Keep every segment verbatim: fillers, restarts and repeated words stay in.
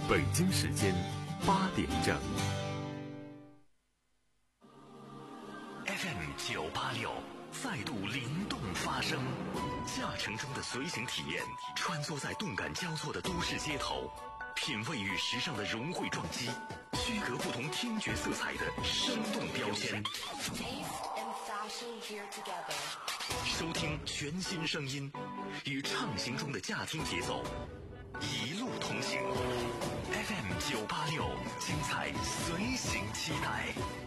北京时间八点整。 F M 九八六再度灵动发声，驾乘中的随行体验，穿梭在动感交错的都市街头，品味与时尚的融汇撞击，区隔不同听觉色彩的生动标签。收听全新声音，与畅行中的驾听节奏，一路同行。F M 九八六，精彩随行期待。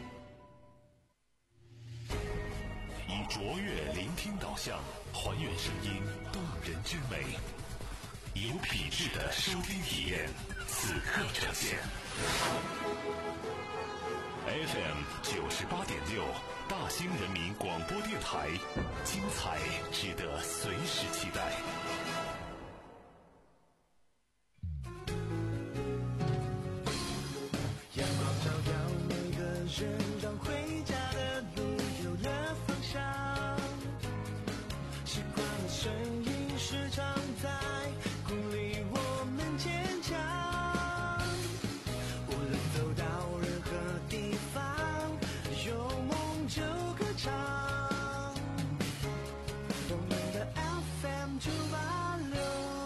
以卓越聆听导向，还原声音动人之美，有品质的收听体验，此刻呈现。F M 九十八点六，大兴人民广播电台，精彩值得随时期待。 阳光照耀每个人，让回家的路有了方向。习惯的声音时常在鼓励我们坚强。无论走到任何地方，有梦就歌唱。我们的 F M 九八六。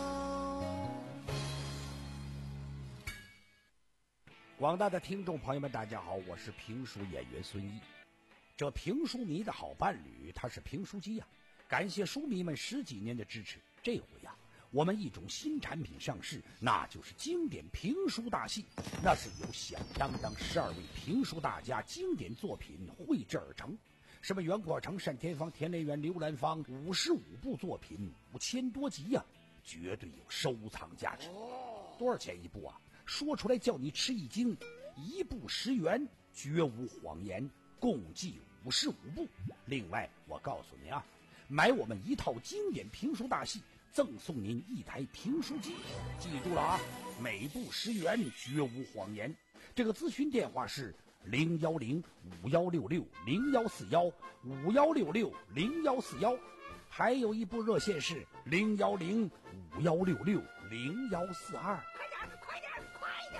广大的听众朋友们，大家好，我是评书演员孙一。这评书迷的好伴侣，他是评书机呀、啊。感谢书迷们十几年的支持，这回呀、啊，我们一种新产品上市，那就是经典评书大戏。那是由响当当十二位评书大家经典作品绘制而成，什么袁阔成、单田芳、田连元、刘兰芳，五十五部作品，五千多集呀、啊，绝对有收藏价值。多少钱一部啊？说出来叫你吃一惊，一部十元，绝无谎言，共计五十五部。另外，我告诉你啊，买我们一套经典评书大戏，赠送您一台评书机。记住了啊，每部十元，绝无谎言。这个咨询电话是零幺零五幺六六零幺四幺五幺六六零幺四幺，还有一部热线是零幺零五幺六六零幺四二。 快点，快点，快点！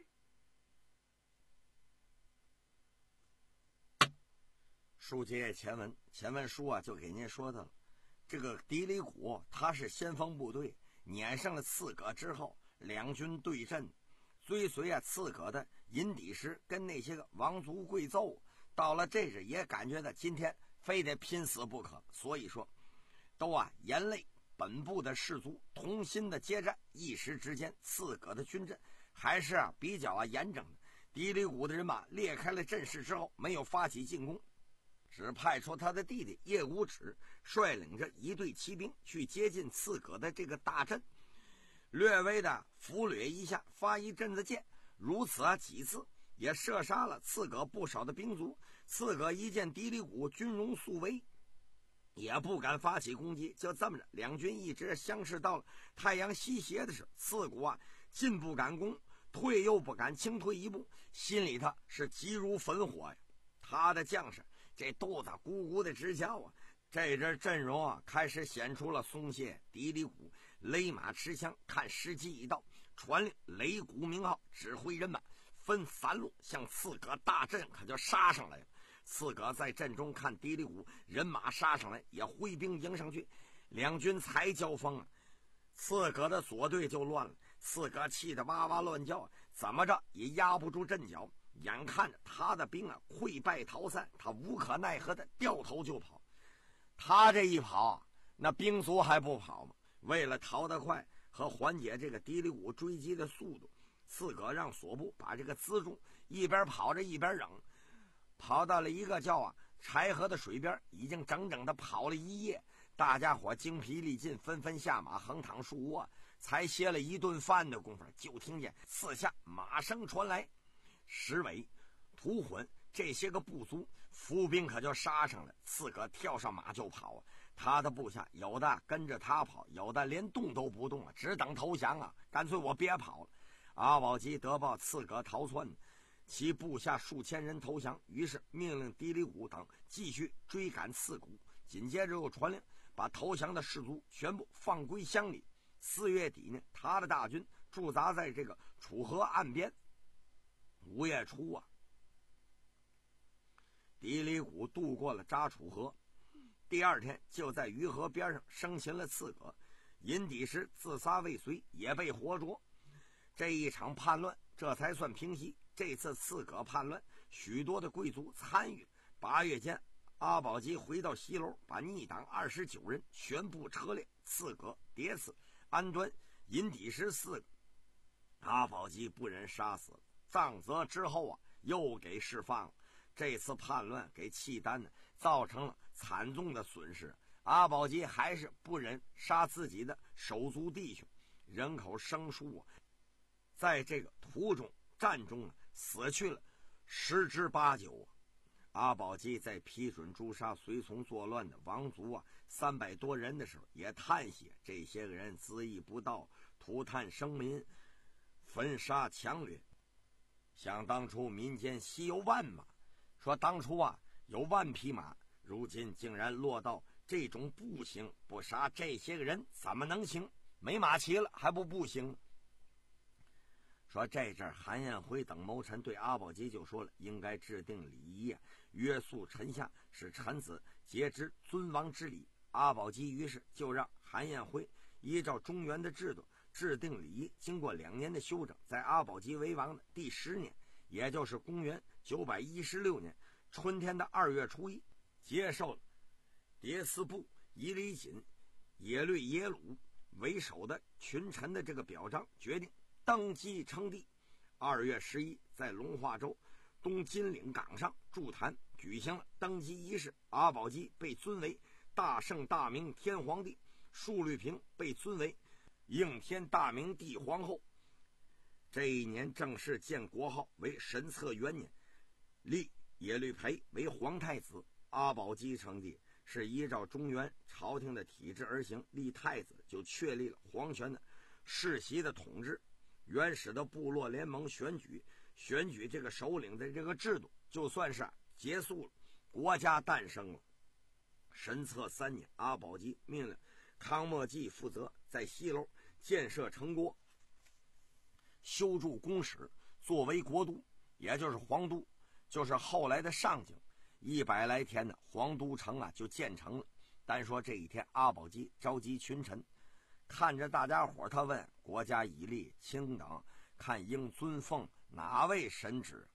书接前文，前文书啊就给您说的了。这个狄里古他是先锋部队，撵上了刺葛之后，两军对阵，追随啊刺葛的银底石跟那些个王族贵胄，到了这时也感觉到今天非得拼死不可，所以说都啊眼泪本部的士卒同心的接战。一时之间，刺葛的军阵还是啊比较啊严整的。狄里古的人马裂开了阵势之后，没有发起进攻，只派出他的弟弟叶无耻率领着一队骑兵去接近刺葛的这个大阵，略微的俘掠一下，发一阵子箭，如此啊几次也射杀了刺葛不少的兵卒。刺葛一见狄里古军容速威，也不敢发起攻击。就这么着，两军一直相视到了太阳西斜的时候，刺骨啊进不敢攻，退又不敢轻退一步，心里头是急如焚火呀。他的将士这肚子咕咕的直叫啊，这阵阵容啊开始显出了松懈。狄里古勒马持枪，看时机已到，传令擂鼓鸣号，指挥人马分三路向刺葛大阵可就杀上来了。刺葛在阵中看狄里古人马杀上来，也挥兵迎上去。两军才交锋啊，刺葛的左队就乱了。刺葛气得哇哇乱叫，怎么着也压不住阵脚。眼看着他的兵啊溃败逃散，他无可奈何的掉头就跑。他这一跑，那兵卒还不跑吗？为了逃得快和缓解这个狄里古追击的速度，刺葛让所部把这个辎重一边跑着一边扔，跑到了一个叫啊柴河的水边，已经整整的跑了一夜。大家伙精疲力尽，纷纷下马横躺树窝，才歇了一顿饭的功夫，就听见四下马声传来。石伟、屠混这些个部族伏兵可就杀上了。刺葛跳上马就跑啊，他的部下有的跟着他跑，有的连动都不动啊，只等投降啊，干脆我别跑了。阿保机得报刺葛逃窜，其部下数千人投降，于是命令狄里古等继续追赶刺骨。紧接着又传令把投降的士卒全部放归乡里。四月底呢，他的大军驻扎在这个楚河岸边。五月初啊，狄里古渡过了扎楚河，第二天就在鱼河边上生擒了刺葛，尹底石自杀未遂，也被活捉。这一场叛乱这才算平息。这次刺葛叛乱，许多的贵族参与。八月间，阿保机回到西楼，把逆党二十九人全部车裂，刺葛、迭次、安端、尹底石四个，阿保机不忍杀死了。杖责之后啊，又给释放了。这次叛乱给契丹呢造成了惨重的损失，阿保机还是不忍杀自己的手足弟兄，人口生疏啊，在这个途中战中啊死去了十之八九啊。阿保机在批准诛杀随从作乱的王族啊三百多人的时候，也叹息这些个人恣意不道，涂炭生民，焚杀强掠。想当初民间稀有万马，说当初啊有万匹马，如今竟然落到这种不行，不杀这些个人怎么能行？没马骑了还不不行？说这阵韩彦辉等谋臣对阿保机就说了，应该制定礼仪啊，约束臣下，使臣子节知尊王之礼。阿保机于是就让韩彦辉依照中原的制度制定礼仪。经过两年的修整，在阿保机为王的第十年，也就是公元九百一十六年春天的二月初一，接受了迭司部伊里锦、耶律耶鲁为首的群臣的这个表彰，决定登基称帝。二月十一，在龙化州东金岭岗上筑坛举行了登基仪式。阿保机被尊为大圣大明天皇帝，述律平被尊为应天大明帝皇后。这一年正式建国号为神策元年，立耶律培为皇太子。阿保机称帝是依照中原朝廷的体制而行，立太子就确立了皇权的世袭的统治。原始的部落联盟选举选举这个首领的这个制度就算是结束了，国家诞生了。神策三年，阿保机命令康莫济负责在西楼建设城郭，修筑宫室，作为国都，也就是皇都，就是后来的上京。一百来天的皇都城啊就建成了。单说这一天，阿保机召集群臣，看着大家伙，他问：国家以立卿等，看应尊奉哪位神旨？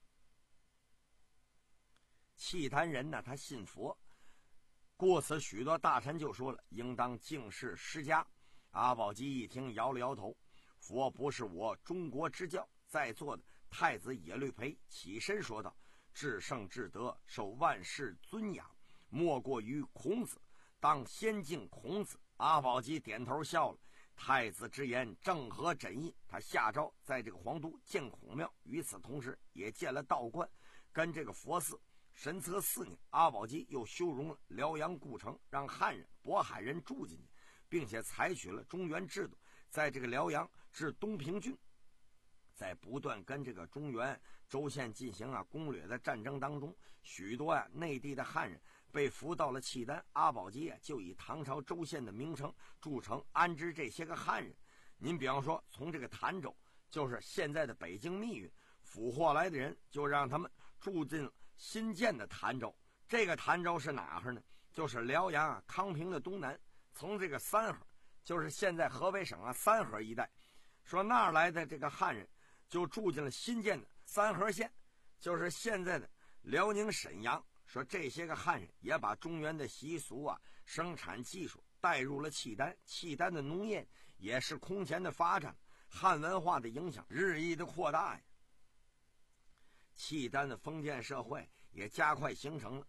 契丹人呢，他信佛，故此许多大臣就说了，应当敬事释迦。阿保机一听，摇了摇头，佛不是我中国之教。在座的太子耶律培起身说道：至圣至德，受万世尊仰，莫过于孔子，当先敬孔子。阿保机点头笑了，太子之言正合朕意。他下诏在这个皇都建孔庙，与此同时也建了道观跟这个佛寺。神策四年，阿保机又修容了辽阳故城，让汉人、渤海人住进去，并且采取了中原制度，在这个辽阳至东平郡，在不断跟这个中原州县进行啊攻略的战争当中，许多呀、啊、内地的汉人被俘到了契丹。阿保机啊就以唐朝州县的名称筑城安置这些个汉人。您比方说，从这个潭州，就是现在的北京密云，俘获来的人，就让他们住进了新建的潭州。这个潭州是哪儿呢？就是辽阳啊康平的东南，从这个三河，就是现在河北省啊三河一带，说那儿来的这个汉人就住进了新建的三河县，就是现在的辽宁沈阳。说这些个汉人也把中原的习俗啊、生产技术带入了契丹，契丹的农业也是空前的发展，汉文化的影响日益的扩大呀。契丹的封建社会也加快形成了。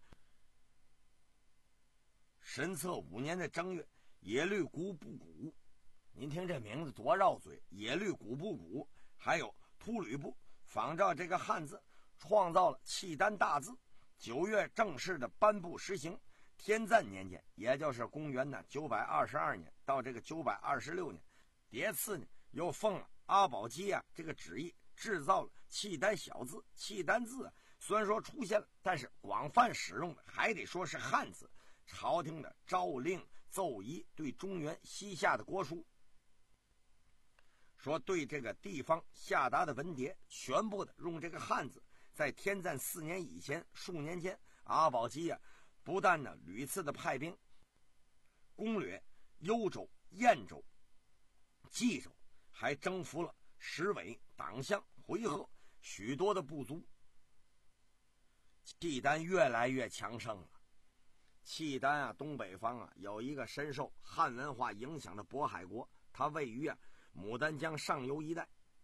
神策五年的正月，耶律古布古，您听这名字多绕嘴，耶律古布古，还有秃吕布，仿照这个汉字创造了契丹大字。九月正式的颁布实行。天赞年间，也就是公元呢九百二十二年到这个九百二十六年，迭次呢又奉了阿保机啊这个旨意，制造了契丹小字。契丹字啊虽然说出现了，但是广泛使用的还得说是汉字。朝廷的诏令奏仪对中原西夏的国书说对这个地方下达的文牒全部的用这个汉字。在天赞四年以前，数年间，阿保机啊，不但呢屡次的派兵攻略幽州、燕州、冀州，还征服了石尾、党项、回纥许多的部族。契丹越来越强盛了。契丹啊，东北方啊有一个深受汉文化影响的渤海国，它位于啊牡丹江上游一带。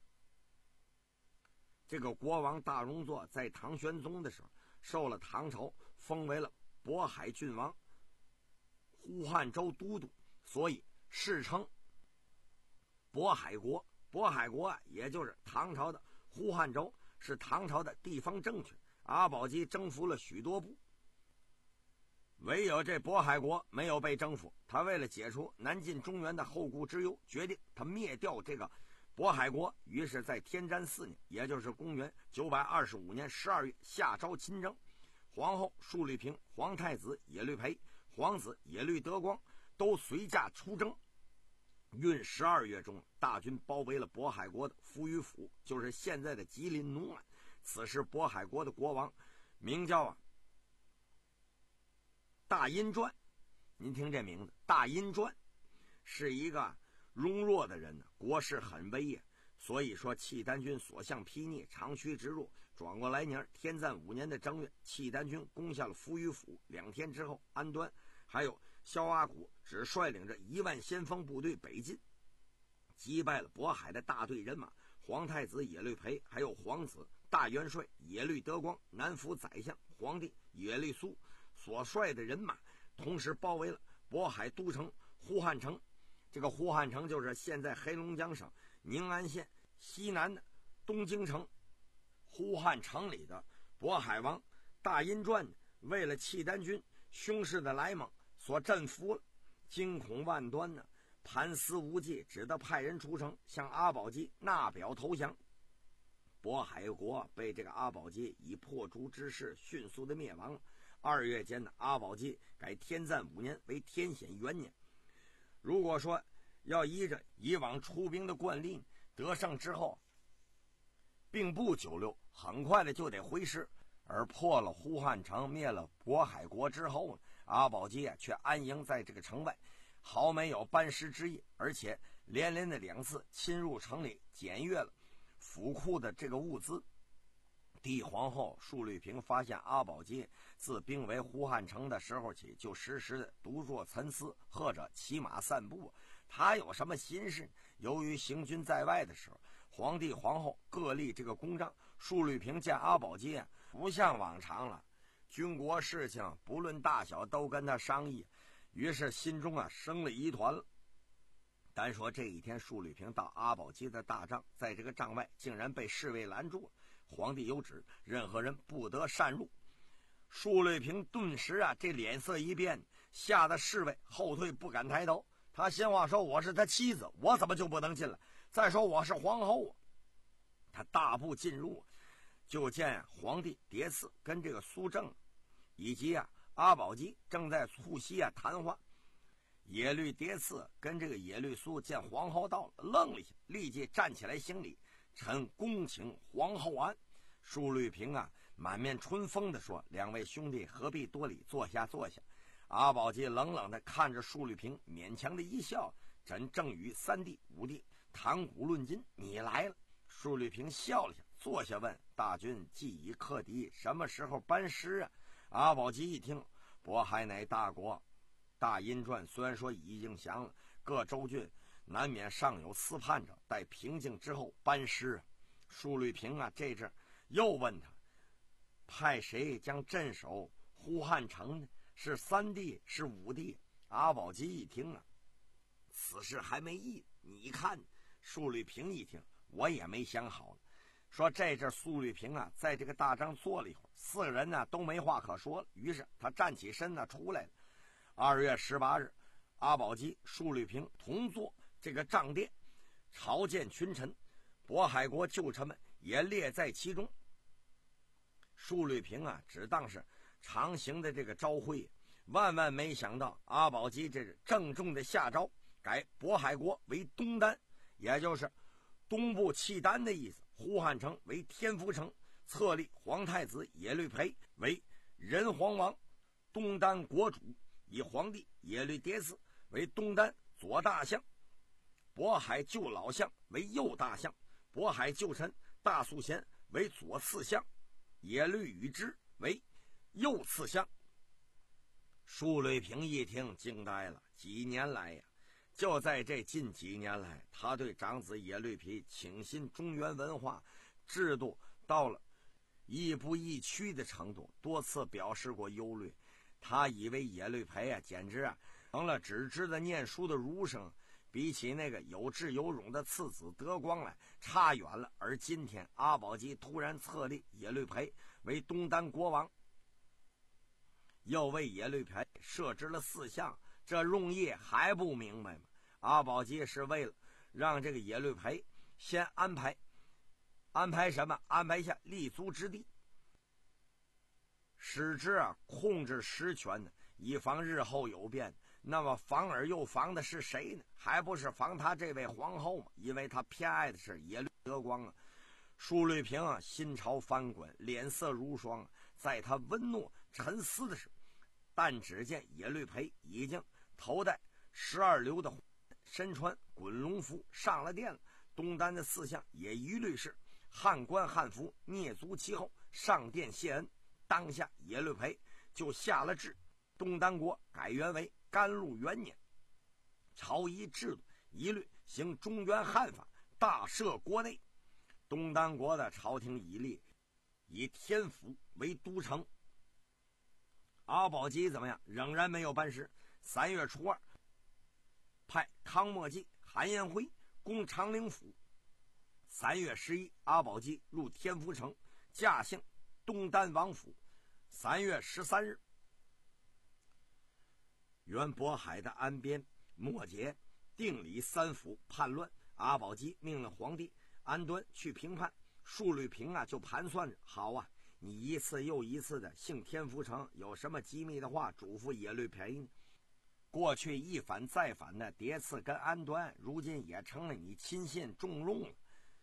这个国王大荣祚在唐玄宗的时候，受了唐朝封为了渤海郡王、呼汉州都督，所以世称渤海国。渤海国啊，也就是唐朝的呼汉州，是唐朝的地方政权。阿保机征服了许多部，唯有这渤海国没有被征服。他为了解除南进中原的后顾之忧，决定他灭掉这个渤海国。于是在天瞻四年，也就是公元九百二十五年十二月，下诏亲征。皇后述律平、皇太子耶律培、皇子耶律德光都随驾出征。运十二月中，大军包围了渤海国的扶余府，就是现在的吉林努安。此时渤海国的国王名叫啊大殷传。您听这名字，大殷传是一个庸弱的人呢，国势很微呀。所以说契丹军所向披靡，长驱直入。转过来年天赞五年的正月，契丹军攻下了扶余府。两天之后，安端还有萧阿古只率领着一万先锋部队北进，击败了渤海的大队人马。皇太子耶律培还有皇子大元帅耶律德光、南府宰相皇帝耶律苏所率的人马，同时包围了渤海都城呼汉城。这个呼汉城就是现在黑龙江省宁安县西南的东京城。呼汉城里的渤海王大殷传为了契丹军凶势的来猛所镇服了，惊恐万端呢，盘丝无计，只得派人出城向阿保机纳表投降。渤海国被这个阿保机以破竹之势迅速的灭亡了。二月间的阿保机改天赞五年为天显元年。如果说要依着以往出兵的惯例，得胜之后并不久留，很快的就得回师。而破了呼汉城，灭了渤海国之后呢，阿保机啊却安营在这个城外，毫没有班师之意，而且连连的两次侵入城里，检阅了府库的这个物资。帝皇后述律平发现阿保机自兵围呼汉城的时候起，就时时的独坐沉思，或者骑马散步。他有什么心事？由于行军在外的时候，皇帝皇后各立这个公章。述律平见阿保机啊不像往常了，军国事情不论大小都跟他商议，于是心中啊生了疑团了。单说这一天，述律平到阿保机的大帐，在这个帐外竟然被侍卫拦住了。皇帝有旨，任何人不得擅入。述律平顿时啊这脸色一变，吓得侍卫后退不敢抬头。他先话说我是他妻子，我怎么就不能进来？再说我是皇后啊！他大步进入，就见皇帝迭次跟这个苏正以及啊阿保机正在促膝啊谈话。耶律迭次跟这个耶律苏见皇后到了，愣了一下，立即站起来行礼，臣恭请皇后安。述律平啊满面春风地说，两位兄弟何必多礼，坐下坐下。阿保机冷冷地看着述律平，勉强的一笑，朕正与三弟五弟谈古论今，你来了。述律平笑了下，坐下问，大军既已克敌，什么时候班师啊？阿保机一听，渤海乃大国，大殷传虽然说已经降了，各州郡难免尚有私叛者，待平静之后班师啊。述律平啊这阵又问他，派谁将镇守呼汉城呢？是三弟是五弟？阿保机一听啊，此事还没议，你看。述律平一听，我也没想好了。说这阵述律平啊在这个大帐坐了一会儿，四个人呢都没话可说了，于是他站起身呢出来了。二月十八日，阿保机、述律平同坐这个帐殿，朝见群臣，渤海国旧臣们也列在其中。述律平啊只当是常行的这个朝会，万万没想到阿保机这是郑重的下诏，改渤海国为东丹，也就是东部契丹的意思，呼汉城为天福城，册立皇太子耶律培为仁皇王，东丹国主，以皇帝耶律迭嗣为东丹左大相，渤海旧老相为右大相，渤海旧臣大肃贤为左次相，耶律宇之为右次相。舒雷平一听惊呆了，几年来呀，就在这近几年来，他对长子耶律皮倾信中原文化制度到了亦步亦趋的程度，多次表示过忧虑。他以为耶律培啊，简直啊成了只知道念书的儒生，比起那个有智有勇的次子德光来差远了。而今天阿保机突然册立耶律培为东丹国王，又为耶律培设置了四相，这容易还不明白吗？阿保机是为了让这个耶律培先安排安排什么？安排下立足之地，使之啊控制实权呢，以防日后有变。那么防而又防的是谁呢？还不是防他这位皇后吗？因为他偏爱的是耶律德光啊。舒律平啊心潮翻滚，脸色如霜啊。在他温怒沉思的时候，但只见耶律培已经头戴十二流的身穿滚龙服上了殿了，东丹的四相也一律是汉官汉服，蹑足其后上殿谢恩。当下耶律培就下了旨，东丹国改元为甘露元年，朝仪制度一律行中原汉法，大赦国内。东丹国的朝廷一律以天府为都城。阿保机怎么样？仍然没有办事。三月初二，派康莫济、韩彦辉攻长陵府。三月十一，阿保机入天福城，驾幸东丹王府。三月十三日，原渤海的安边、莫杰、定里三府叛乱，阿保机命令皇帝安端去平叛。舒律平啊就盘算着，好啊，你一次又一次的幸天福城，有什么机密的话嘱咐耶律培呢？过去一反再反的迭次跟安端，如今也成了你亲信重用了。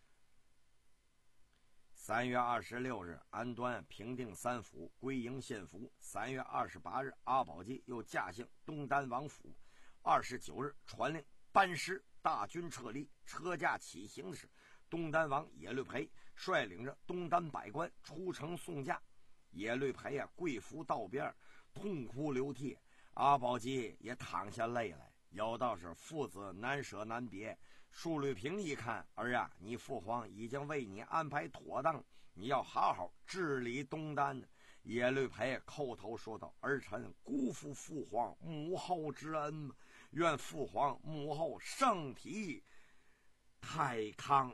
三月二十六日，安端平定三府，归营献俘。三月二十八日，阿保机又驾幸东丹王府。二十九日，传令班师，大军撤离。车驾起行的时，东丹王耶律培率领着东丹百官出城送驾。耶律培啊，跪伏道边，痛哭流涕。阿保机也淌下泪来，有道是父子难舍难别。舒律平一看，儿啊，你父皇已经为你安排妥当，你要好好治理东丹。耶律培叩头说道：“儿臣辜负父皇母后之恩，愿父皇母后圣体太康。”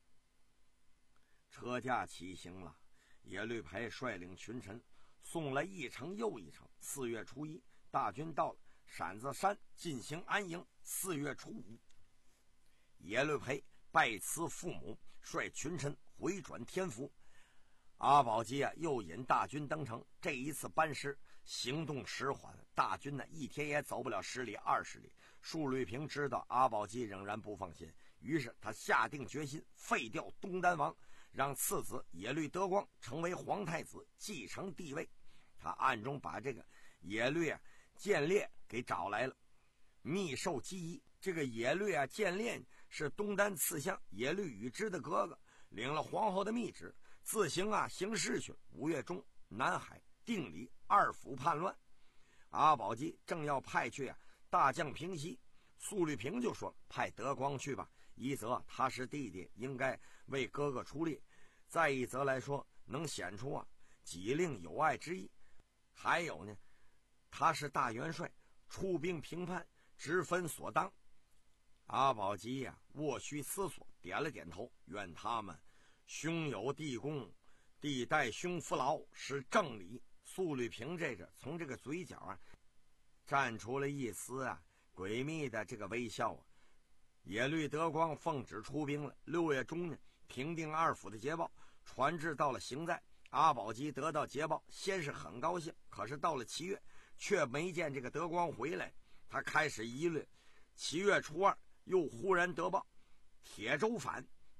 车驾起行了，耶律培率领群臣送了一程又一程。四月初一，大军到了闪子山进行安营。四月初五，耶律培拜辞父母，率群臣回转天福。阿保机啊，又引大军登城。这一次班师行动迟缓，大军呢一天也走不了十里二十里。舒律平知道阿保机仍然不放心，于是他下定决心废掉东丹王，让次子耶律德光成为皇太子，继承帝位。他暗中把这个耶律啊建烈给找来了，密授机宜。这个耶律啊建烈是东丹次相耶律宇之的哥哥，领了皇后的密旨，自行啊行事去了。五月中，南海、定里二府叛乱，阿保机正要派去啊大将平西，苏律平就说：“派德光去吧，一则他是弟弟，应该为哥哥出力；再一则来说，能显出啊己令友爱之意。还有呢，他是大元帅，出兵平叛，直分所当。”阿保机呀、啊，卧虚思索，点了点头，愿他们兄有弟恭，弟代兄服劳，是正理。苏律平这是从这个嘴角啊绽出了一丝啊诡秘的这个微笑啊。耶律德光奉旨出兵了。六月中呢，平定二府的捷报传至到了行在，阿保机得到捷报，先是很高兴，可是到了七月却没见这个德光回来，他开始疑虑。七月初二又忽然得报，铁州反，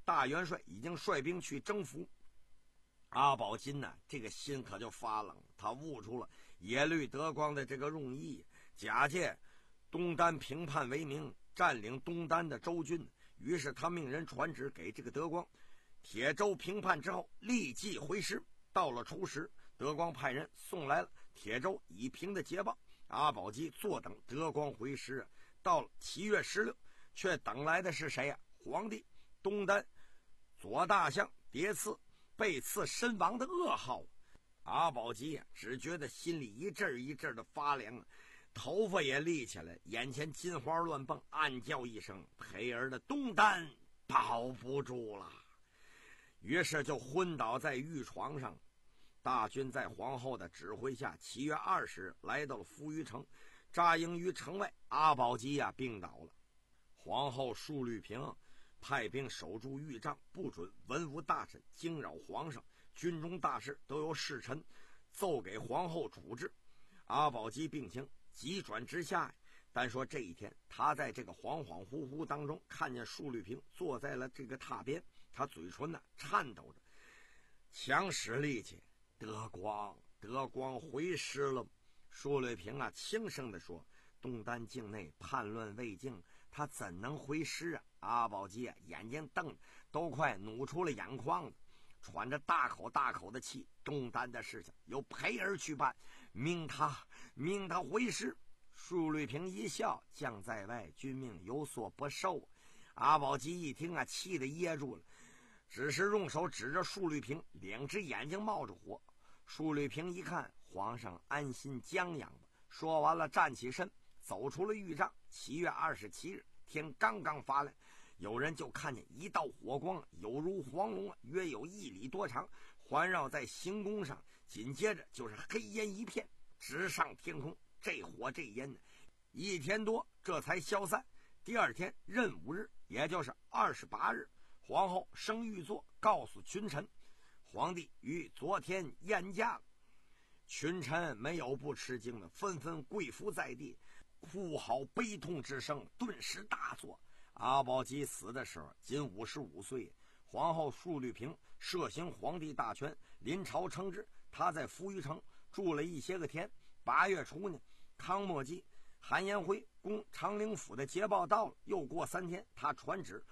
大元帅已经率兵去征服。阿保金呢，这个心可就发冷了，他悟出了耶律德光的这个用意，假借东丹平叛为名，占领东丹的州郡。于是他命人传旨给这个德光，铁州平叛之后立即回师。到了初时，德光派人送来了铁州已平的捷报，阿保机坐等德光回师。到了七月十六，却等来的是谁呀、啊？皇帝东丹左大相迭次被刺身亡的噩耗。阿保机啊，只觉得心里一阵一阵的发凉，头发也立起来，眼前金花乱蹦，暗叫一声：“培儿的东丹保不住了！”于是就昏倒在御床上。大军在皇后的指挥下，七月二十日来到了扶余城，扎营于城外。阿保机呀、啊、病倒了。皇后舒律平派兵守住御帐，不准文武大臣惊扰皇上。军中大事都由侍臣奏给皇后处置。阿保机病情急转直下，单说这一天，他在这个恍恍惚惚当中看见舒律平坐在了这个榻边，他嘴唇呢颤抖着，强使力气：“德光，德光回师了。”舒律平啊轻声地说：“东丹境内叛乱未尽，他怎能回师啊？”阿保机啊眼睛瞪得都快努出了眼眶子，喘着大口大口的气。东丹的事情由培儿去办，命他命他回师。舒律平一笑：“将在外，君命有所不受。”阿保机一听啊，气得噎住了，只是用手指着舒律平，两只眼睛冒着火。舒律平一看，皇上安心将养吧。说完了，站起身，走出了御帐。七月二十七日，天刚刚发亮，有人就看见一道火光，有如黄龙，约有一里多长，环绕在行宫上。紧接着就是黑烟一片，直上天空。这火这烟呢，一天多这才消散。第二天壬午日，也就是二十八日，皇后升御座，告诉群臣，皇帝于昨天宴驾了。群臣没有不吃惊的，纷纷跪伏在地，哭嚎悲痛之声顿时大作。阿保机死的时候仅五十五岁，皇后舒律平摄行皇帝大权，临朝称制。他在扶余城住了一些个天。八月初呢，康莫基、韩延辉攻长陵府的捷报到了。又过三天，他传旨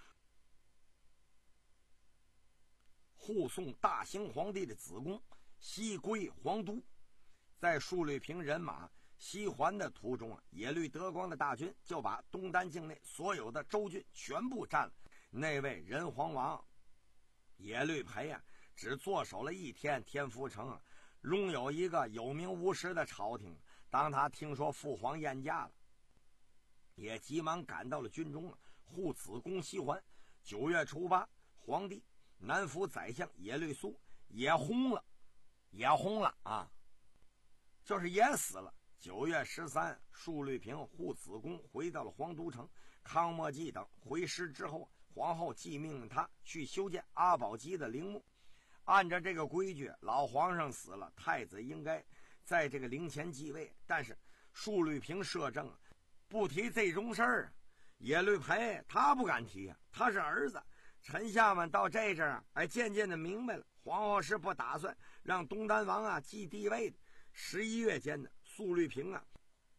护送大兴皇帝的子宫西归皇都。在舒律平人马西还的途中啊，耶律德光的大军就把东丹境内所有的州郡全部占了。那位仁皇王耶律培啊，只坐守了一天天福城啊，拥有一个有名无实的朝廷。当他听说父皇宴驾了，也急忙赶到了军中啊，护子宫西还。九月初八，皇帝南府宰相耶律苏也薨了，也薨了啊，就是也死了。九月十三，舒律平护子宫回到了皇都城。康莫济等回师之后，皇后即命令他去修建阿保机的陵墓。按照这个规矩，老皇上死了，太子应该在这个陵前继位。但是舒律平摄政不提这种事儿，耶律培他不敢提啊，他是儿子。臣下们到这阵儿哎，渐渐的明白了，皇后是不打算让东丹王啊继帝位的。十一月间呢，舒律平啊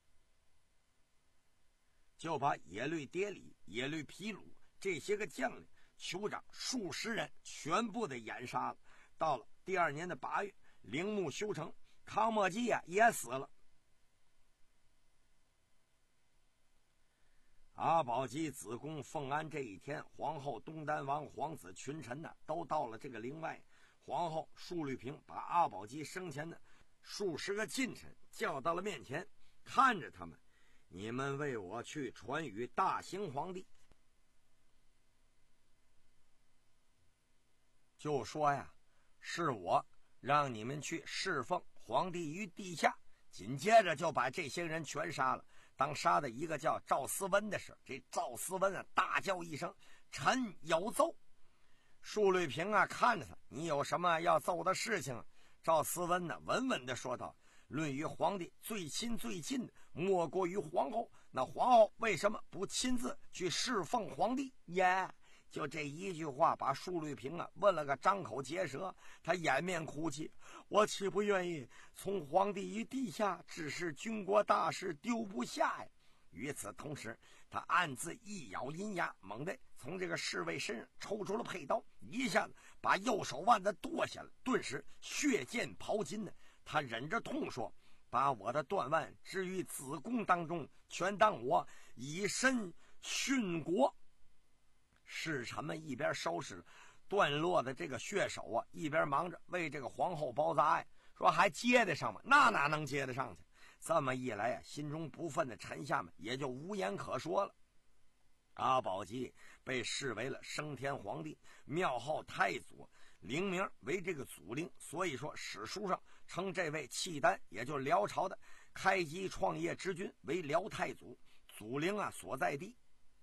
就把耶律迭里、耶律皮鲁这些个将领、酋长数十人全部的掩杀了。到了第二年的八月，陵墓修成，康莫基啊也死了。阿保机子宫奉安这一天，皇后、东丹王、皇子、群臣呢都到了这个陵外。皇后舒律平把阿保机生前的数十个近臣叫到了面前，看着他们：“你们为我去传与大兴皇帝，就说呀，是我让你们去侍奉皇帝于地下。”紧接着就把这些人全杀了。当杀的一个叫赵思温的时候，这赵思温啊大叫一声：“臣有奏！”舒律平啊看着他：“你有什么要奏的事情？”赵思温呢稳稳地说道：“论于皇帝最亲最近的，莫过于皇后。那皇后为什么不亲自去侍奉皇帝？”耶， 就这一句话把舒律平啊问了个张口结舌，他掩面哭泣，我岂不愿意从皇帝于地下，只是军国大事丢不下呀。与此同时，他暗自一咬银牙，猛地从这个侍卫身上抽出了佩刀，一下子把右手腕子剁下来，顿时血溅袍襟呢。他忍着痛说，把我的断腕置于子宫当中，全当我以身殉国。侍臣们一边收拾断落的这个血手啊，一边忙着为这个皇后包扎呀，说还接得上吗？那哪能接得上去？这么一来啊，心中不忿的臣下们也就无言可说了。阿保机被视为了升天皇帝，庙号太祖，灵名为这个祖灵，所以说史书上称这位契丹，也就辽朝的开基创业之君为辽太祖，祖灵啊所在地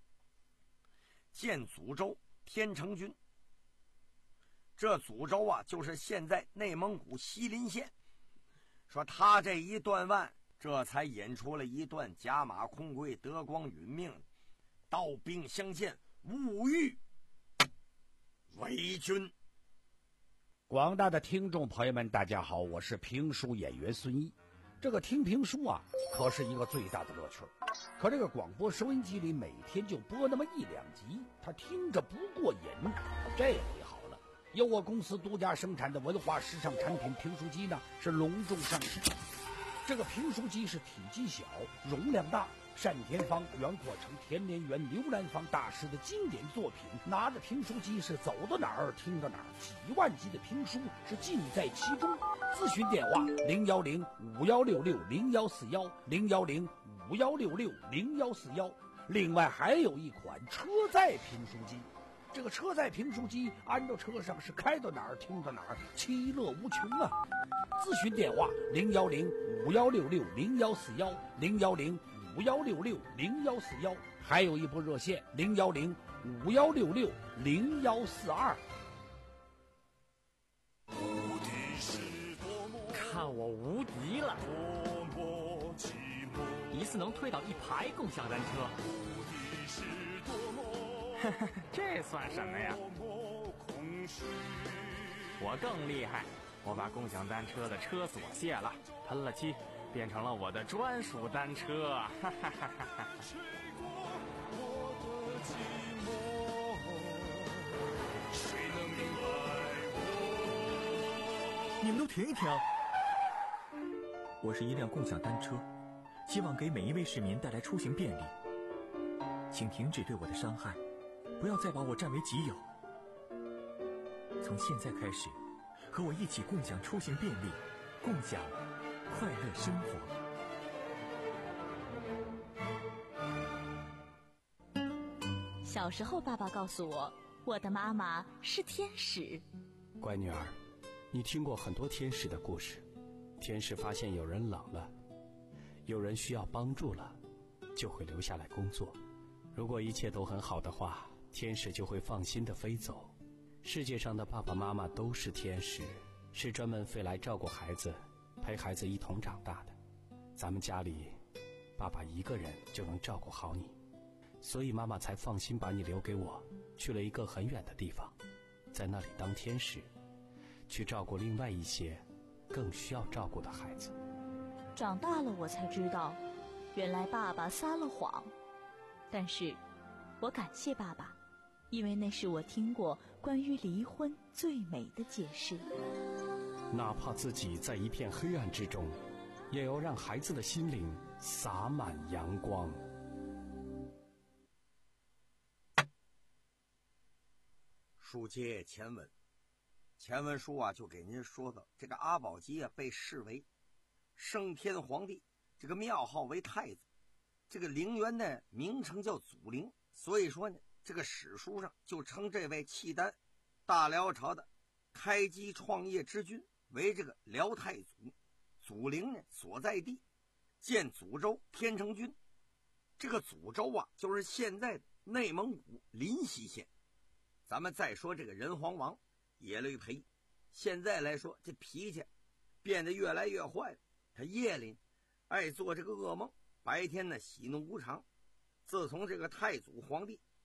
建祖州天成军。这祖州啊就是现在内蒙古锡林县。说他这一断腕，这才引出了一段甲马空归，德光殒命，刀兵相见，勿欲为君。 广大的听众朋友们大家好，我是评书演员孙一。这个听评书啊可是一个最大的乐趣，可这个广播收音机里每天就播那么一两集，他听着不过瘾。这回好了，由我公司独家生产的文化时尚产品评书机呢是隆重上市。这个评书机是体积小，容量大，单田芳、袁阔成、田连元、刘兰芳大师的经典作品，拿着评书机是走到哪儿听到哪儿，几万集的评书是尽在其中。咨询电话零幺零五幺六六零幺四幺零幺零五幺六六零幺四幺。另外还有一款车载评书机，这个车载评书机安到车上是开到哪儿听到哪儿，其乐无穷啊！咨询电话零幺零五幺六六零幺四幺零幺零五幺六六零幺四幺，还有一部热线零幺零五幺六六零幺四二。 看我无敌了！一次能推倒一排共享单车。这算什么呀？我更厉害，我把共享单车的车锁卸了，喷了漆，变成了我的专属单车。哈哈哈哈！ 你们都停一停！我是一辆共享单车，希望给每一位市民带来出行便利。请停止对我的伤害，不要再把我占为己有。从现在开始，和我一起共享出行便利，共享快乐生活。小时候，爸爸告诉我，我的妈妈是天使。 乖女儿，你听过很多天使的故事。天使发现有人冷了，有人需要帮助了，就会留下来工作。如果一切都很好的话，天使就会放心地飞走。世界上的爸爸妈妈都是天使，是专门飞来照顾孩子，陪孩子一同长大的。咱们家里，爸爸一个人就能照顾好你，所以妈妈才放心把你留给我，去了一个很远的地方，在那里当天使，去照顾另外一些更需要照顾的孩子。 长大了我才知道，原来爸爸撒了谎。但是我感谢爸爸，因为那是我听过关于离婚最美的解释。 哪怕自己在一片黑暗之中，也要让孩子的心灵洒满阳光。 书接前文，前文书啊就给您说到，这个阿保机啊被视为升天皇帝，这个庙号为太子，这个陵园的名称叫祖陵，所以说呢，这个史书上就称这位契丹大辽朝的开基创业之君为这个辽太祖，祖陵呢所在地建祖州天成军。这个祖州啊就是现在的内蒙古临西县。咱们再说这个人皇王耶律培，现在来说这脾气变得越来越坏了，他夜里爱做这个噩梦，白天呢喜怒无常。自从这个太祖皇帝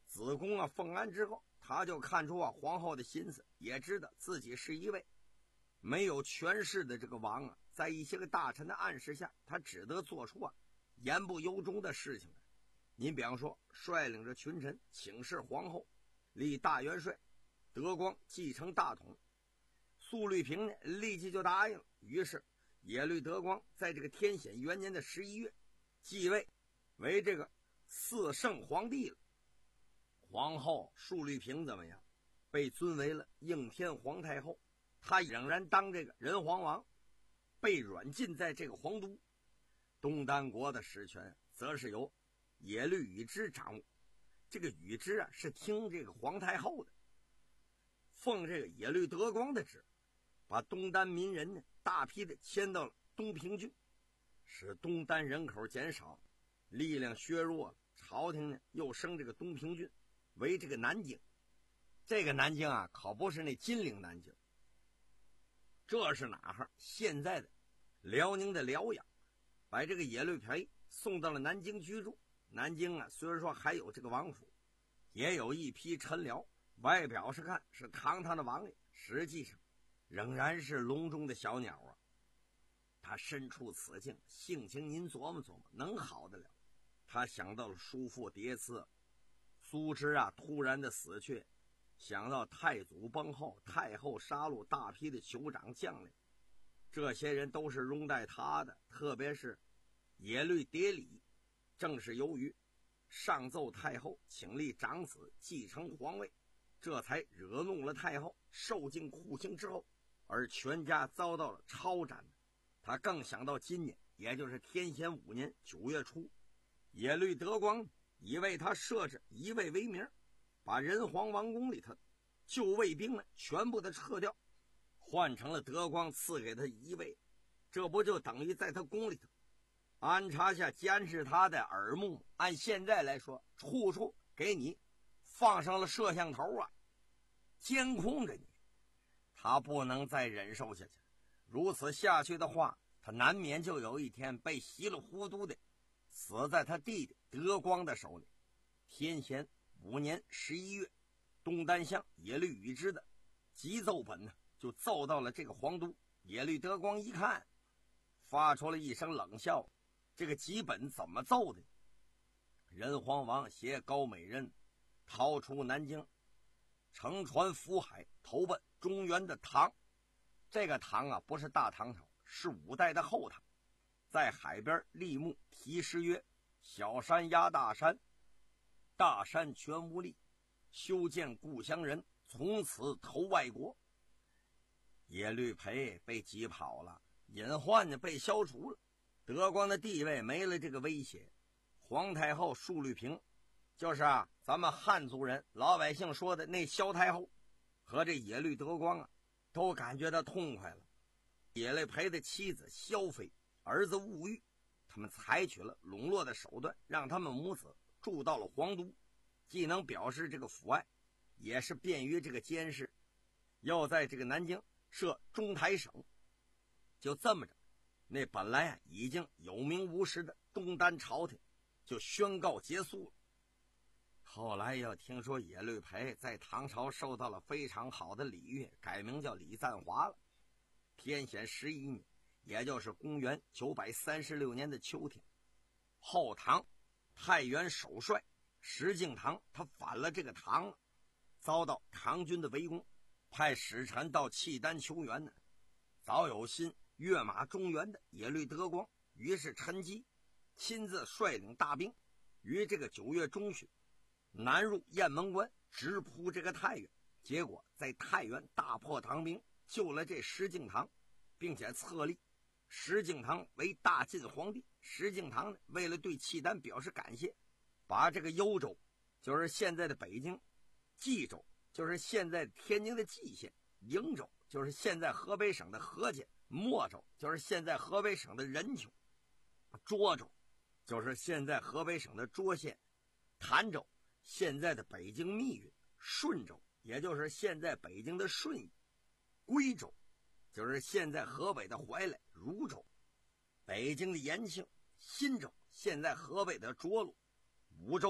子宫啊奉安之后，他就看出啊皇后的心思，也知道自己是一位没有权势的这个王啊，在一些个大臣的暗示下，他只得做出啊言不由衷的事情来。您比方说，率领着群臣请示皇后，立大元帅，德光继承大统。苏律平呢立即就答应了，于是耶律德光在这个天显元年的十一月继位为这个四圣皇帝了。皇后苏律平怎么样？被尊为了应天皇太后，她仍然当这个仁皇王，被软禁在这个皇都。东丹国的实权则是由耶律宇之掌握，这个宇之啊是听这个皇太后的，奉这个耶律德光的旨，把东丹民人呢大批的迁到了东平郡，使东丹人口减少，力量削弱了。朝廷呢又升这个东平郡为这个南京。这个南京啊可不是那金陵南京，这是哪哈？现在的辽宁的辽阳，把这个耶律培送到了南京居住。南京啊虽然说还有这个王府，也有一批臣僚，外表是看是堂堂的王爷，实际上仍然是笼中的小鸟啊。他身处此境，性情您琢磨琢磨，能好得了？他想到了叔父叠次苏之啊突然的死去，想到太祖崩后，太后杀戮大批的酋长将领，这些人都是拥戴他的，特别是耶律迭里，正是由于上奏太后请立长子继承皇位，这才惹怒了太后，受尽酷刑之后，而全家遭到了抄斩。他更想到今年，也就是天显五年九月初，耶律德光以为他设置一位为名，把仁皇王宫里头旧卫兵们全部的撤掉，换成了德光赐给他一位，这不就等于在他宫里头安插下监视他的耳目，按现在来说，处处给你放上了摄像头啊，监控着你。他不能再忍受下去，如此下去的话，他难免就有一天被稀里糊涂的死在他弟弟德光的手里。天显五年十一月，东丹乡耶律宇之的急奏本呢，就奏到了这个皇都。耶律德光一看，发出了一声冷笑，这个急本怎么奏的？仁皇王携高美人逃出南京，乘船浮海，投奔中原的唐。这个唐啊，不是大唐朝，是五代的后唐。在海边立木题诗曰：小山压大山，大山全无力，修建故乡人，从此投外国。耶律培被挤跑了，隐患呢被消除了，德光的地位没了这个威胁。皇太后述律平，就是啊咱们汉族人老百姓说的那萧太后，和这耶律德光啊都感觉到痛快了。耶律培的妻子萧妃，儿子兀玉，他们采取了笼络的手段，让他们母子住到了皇都，既能表示这个抚爱，也是便于这个监视。要在这个南京设中台省，就这么着，那本来啊已经有名无实的东丹朝廷就宣告结束了。后来又听说耶律培在唐朝受到了非常好的礼遇，改名叫李赞华了。天显十一年，也就是公元九百三十六年的秋天，后唐太原首帅石敬瑭他反了这个唐了，遭到唐军的围攻，派使臣到契丹求援呢。早有心跃马中原的耶律德光，于是趁机亲自率领大兵，于这个九月中旬南入雁门关，直扑这个太原。结果在太原大破唐兵，救了这石敬瑭，并且册立石敬瑭为大晋皇帝。石敬瑭呢，为了对契丹表示感谢，把这个幽州，就是现在的北京，冀州，就是现在天津的蓟县，瀛州，就是现在河北省的河间，莫州，就是现在河北省的任丘，涿州，就是现在河北省的涿县，潭州，现在的北京密云，顺州，也就是现在北京的顺义，归州，就是现在河北的怀来、汝州，北京的延庆，新州，现在河北的涿鹿，武州，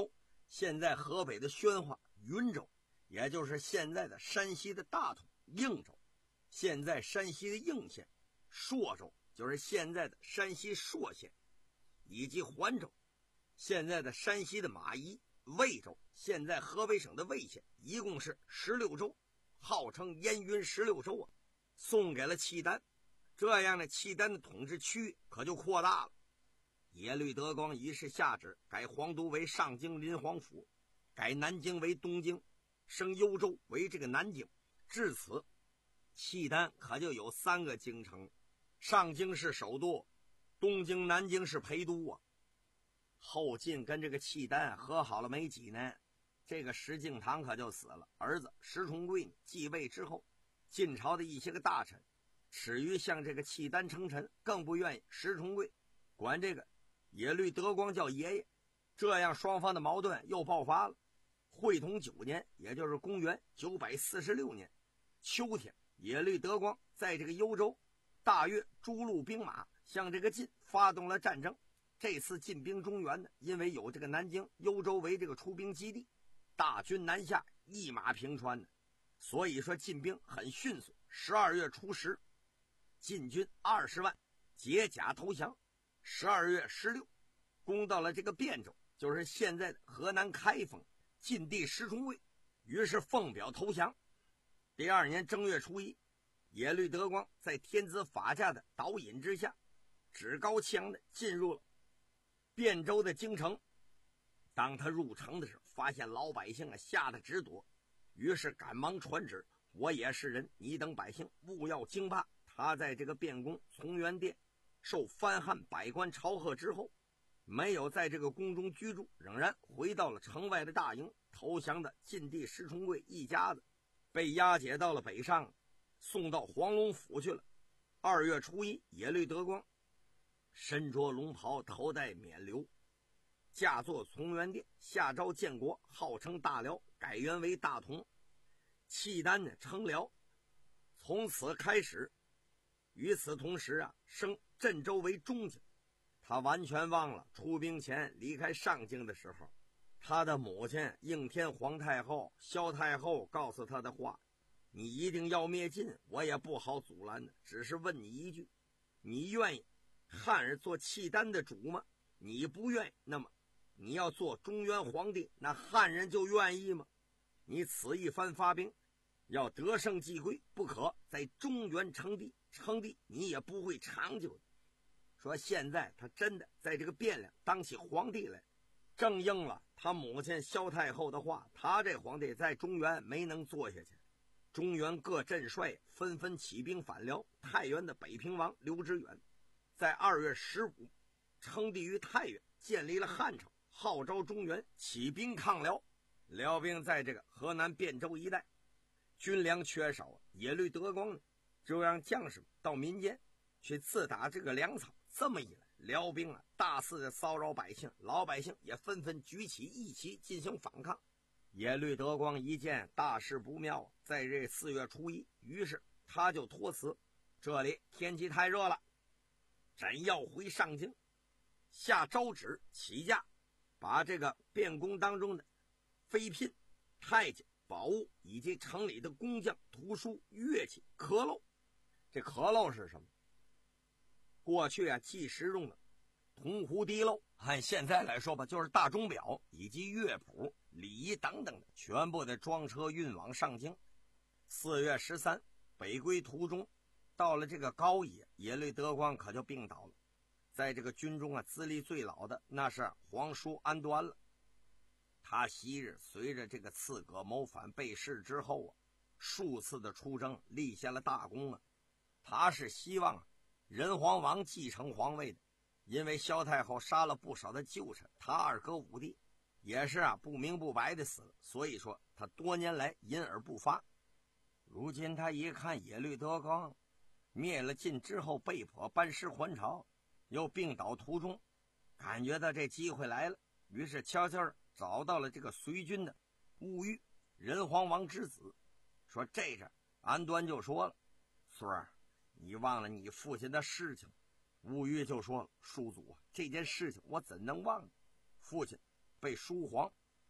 现在河北的宣化、云州，也就是现在的山西的大同、应州，现在山西的应县，朔州就是现在的山西朔县，以及环州，现在的山西的马邑，魏州，现在河北省的魏县，一共是十六州，号称燕云十六州啊，送给了契丹。这样的契丹的统治区域可就扩大了。耶律德光一时下旨改皇都为上京临皇府，改南京为东京，升幽州为这个南京。至此，契丹可就有三个京城，上京是首都，东京、南京是陪都啊。后晋跟这个契丹和好了没几年，这个石敬瑭可就死了，儿子石重贵继位之后，晋朝的一些个大臣耻于向这个契丹称臣，更不愿意石重贵管这个耶律德光叫爷爷，这样双方的矛盾又爆发了。会同九年，也就是公元九百四十六年秋天，耶律德光在这个幽州大约诸路兵马向这个晋发动了战争。这次进兵中原呢，因为有这个南京、幽州为这个出兵基地，大军南下一马平川呢，所以说进兵很迅速。十二月初十，晋军二十万解甲投降。十二月十六，攻到了这个汴州，就是现在的河南开封。晋帝石重贵于是奉表投降。第二年正月初一，耶律德光在天子法驾的导引之下，趾高气扬的进入了汴州的京城。当他入城的时候，发现老百姓啊吓得直躲，于是赶忙传旨：我也是人，你等百姓勿要惊怕。他在这个汴宫从元殿受藩汉百官朝贺之后，没有在这个宫中居住，仍然回到了城外的大营。投降的晋帝石重贵一家子被押解到了北上，送到黄龙府去了。二月初一，耶律德光身着龙袍，头戴冕旒，驾坐从元殿，下诏建国，号称大辽，改元为大同。契丹呢称辽，从此开始。与此同时啊，升镇州为中京。他完全忘了出兵前离开上京的时候，他的母亲应天皇太后、萧太后告诉他的话：你一定要灭晋，我也不好阻拦的，只是问你一句，你愿意汉儿做契丹的主吗？你不愿意，那么你要做中原皇帝，那汉人就愿意吗？你此一番发兵，要得胜即归，不可在中原称帝，称帝你也不会长久的。说现在他真的在这个汴梁当起皇帝来，正应了他母亲萧太后的话，他这皇帝在中原没能坐下去。中原各镇帅纷纷起兵反辽，太原的北平王刘知远在二月十五称帝于太原，建立了汉朝，号召中原起兵抗辽。辽兵在这个河南汴州一带军粮缺少，耶律德光呢就让将士到民间去自打这个粮草。这么一来，辽兵啊大肆的骚扰百姓，老百姓也纷纷举起义旗进行反抗。耶律德光一见大事不妙，在这四月初一，于是他就托辞：这里天气太热了，朕要回上京。下诏旨起驾，把这个汴宫当中的妃嫔、太监、宝物以及城里的工匠、图书、乐器、刻漏。这刻漏是什么？过去啊计时用的铜壶滴漏，按现在来说吧，就是大钟表以及乐谱、礼仪等等的，全部的装车运往上京。四月十三，北归途中，到了这个高野，耶律德光可就病倒了。在这个军中啊，资历最老的那是皇叔安端了。他昔日随着这个刺葛谋反被弑之后啊，数次的出征，立下了大功啊。他是希望啊仁皇王继承皇位的，因为萧太后杀了不少的旧臣，他二哥武帝也是啊不明不白的死了，所以说他多年来隐而不发。如今他一看耶律德光灭了晋之后被迫班师还朝，又病倒途中，感觉到这机会来了，于是悄悄找到了这个随军的兀玉，仁皇王之子，说这阵安端就说了：孙儿，你忘了你父亲的事情。兀玉就说了：叔祖啊，这件事情我怎能忘呢？父亲被书皇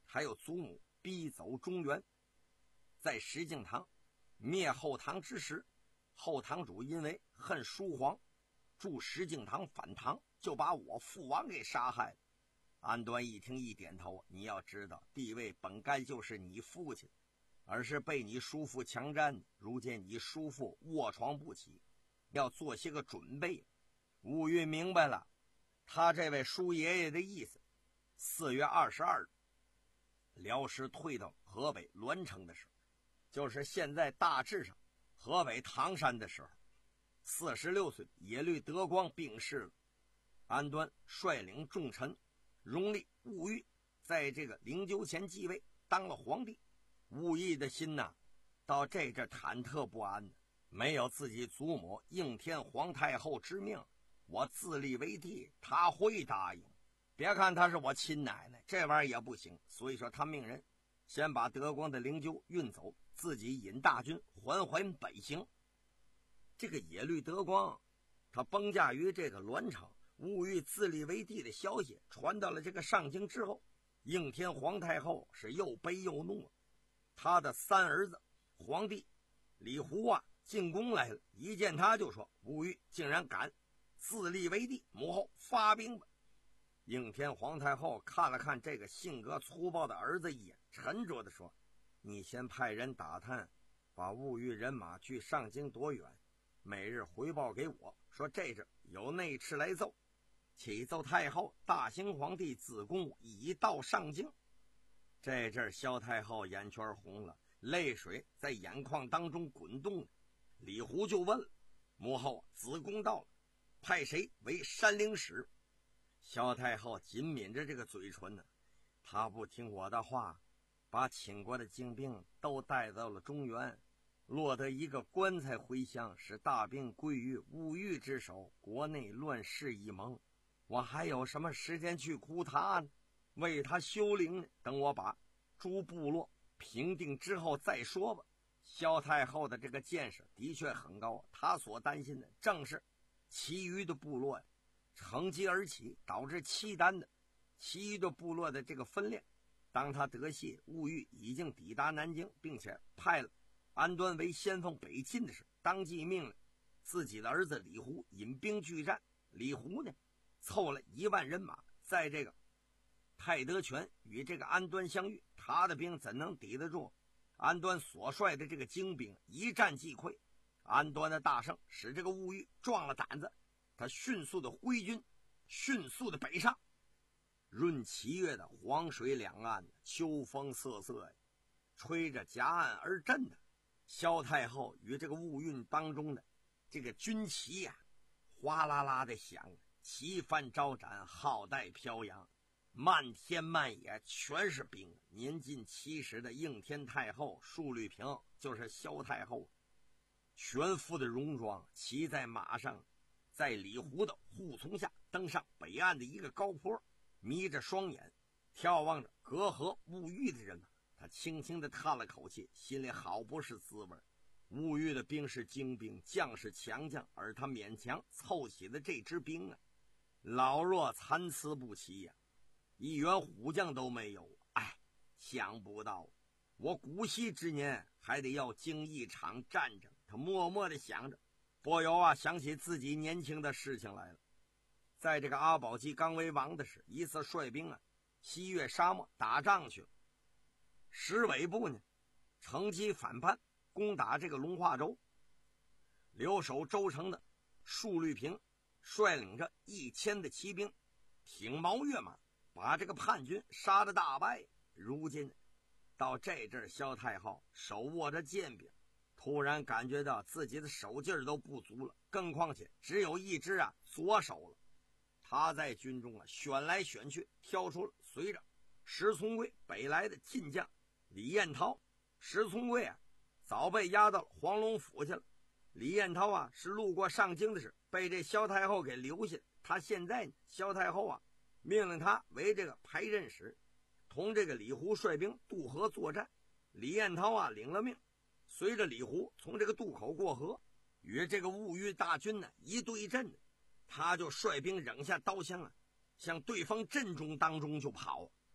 还有祖母逼走中原。在石敬瑭灭后唐之时，后堂主因为恨叔皇，助石敬瑭反唐，就把我父王给杀害了。安端一听一点头，你要知道地位本该就是你父亲，而是被你叔父强占，如今你叔父卧床不起，要做些个准备。乌云明白了他这位叔爷爷的意思。四月二十二日，辽师退到河北栾城的时候，就是现在大致上河北唐山的时候，四十六岁耶律德光病逝了。安端率领重臣荣立兀玉在这个灵柩前继位，当了皇帝。兀义的心呐、啊，到这阵忐忑不安的，没有自己祖母应天皇太后之命，我自立为帝，他会答应？别看他是我亲奶奶，这玩意儿也不行。所以说他命人先把德光的灵柩运走，自己引大军缓缓北行。这个耶律德光他崩驾于这个栾城，兀玉自立为帝的消息传到了这个上京之后，应天皇太后是又悲又怒。他的三儿子皇帝李胡啊进宫来了，一见他就说兀玉竟然敢自立为帝，母后发兵吧。应天皇太后看了看这个性格粗暴的儿子一眼，沉着地说，你先派人打探，把兀玉人马距上京多远，每日回报给我，说这阵有内侍来奏，启奏太后，大兴皇帝子贡已到上京。这阵萧太后眼圈红了，泪水在眼眶当中滚动。李胡就问了，母后，子贡到了，派谁为山陵使？萧太后紧抿着这个嘴唇呢，他不听我的话，把秦国的精兵都带到了中原，落得一个棺材回乡，使大兵归于兀玉之手，国内乱世一蒙，我还有什么时间去哭他呢？为他修陵呢？等我把诸部落平定之后再说吧。萧太后的这个见识的确很高，她所担心的正是其余的部落呀乘机而起，导致契丹的其余的部落的这个分裂。当他得悉兀玉已经抵达南京，并且派了安端为先锋北进的时候，当即命令自己的儿子李胡引兵拒战。李胡呢凑了一万人马，在这个太德泉与这个安端相遇，他的兵怎能抵得住安端所率的这个精兵？一战即溃。安端的大胜使这个兀玉壮了胆子，他迅速的挥军，迅速的北上。闰七月的黄水两岸，秋风瑟瑟呀，吹着夹岸而震的。萧太后与这个兀运当中的这个军旗呀、啊，哗啦啦的响，旗帆招展，号带飘扬，漫天漫野全是兵。年近七十的应天太后束律平，就是萧太后，全副的戎装，骑在马上，在李胡的护从下登上北岸的一个高坡，眯着双眼眺望着隔河兀玉的人马。他轻轻地叹了口气，心里好不是滋味。兀玉的兵是精兵，将士强将，而他勉强凑起的这支兵啊，老弱参差不齐呀、啊，一员虎将都没有。哎，想不到我古稀之年还得要经一场战争。他默默地想着，不由啊想起自己年轻的事情来了。在这个阿保机刚为王的时，一次率兵啊西越沙漠打仗去了。石尾部呢乘机反叛，攻打这个龙化州。留守州城的束律平率领着一千的骑兵挺矛跃马，把这个叛军杀得大败。如今到这阵，萧太后手握着剑柄，突然感觉到自己的手劲儿都不足了，更况且只有一只啊左手了。他在军中啊选来选去，挑出了随着石聪贵北来的晋将李彦涛。石聪贵啊早被押到了黄龙府去了，李彦涛啊是路过上京的时被这萧太后给留下。他现在呢，萧太后啊命令他为这个排阵使，同这个李胡率兵渡河作战。李彦涛啊领了命，随着李胡从这个渡口过河，与这个兀玉大军呢一对阵，他就率兵扔下刀枪啊，向对方阵中当中就跑。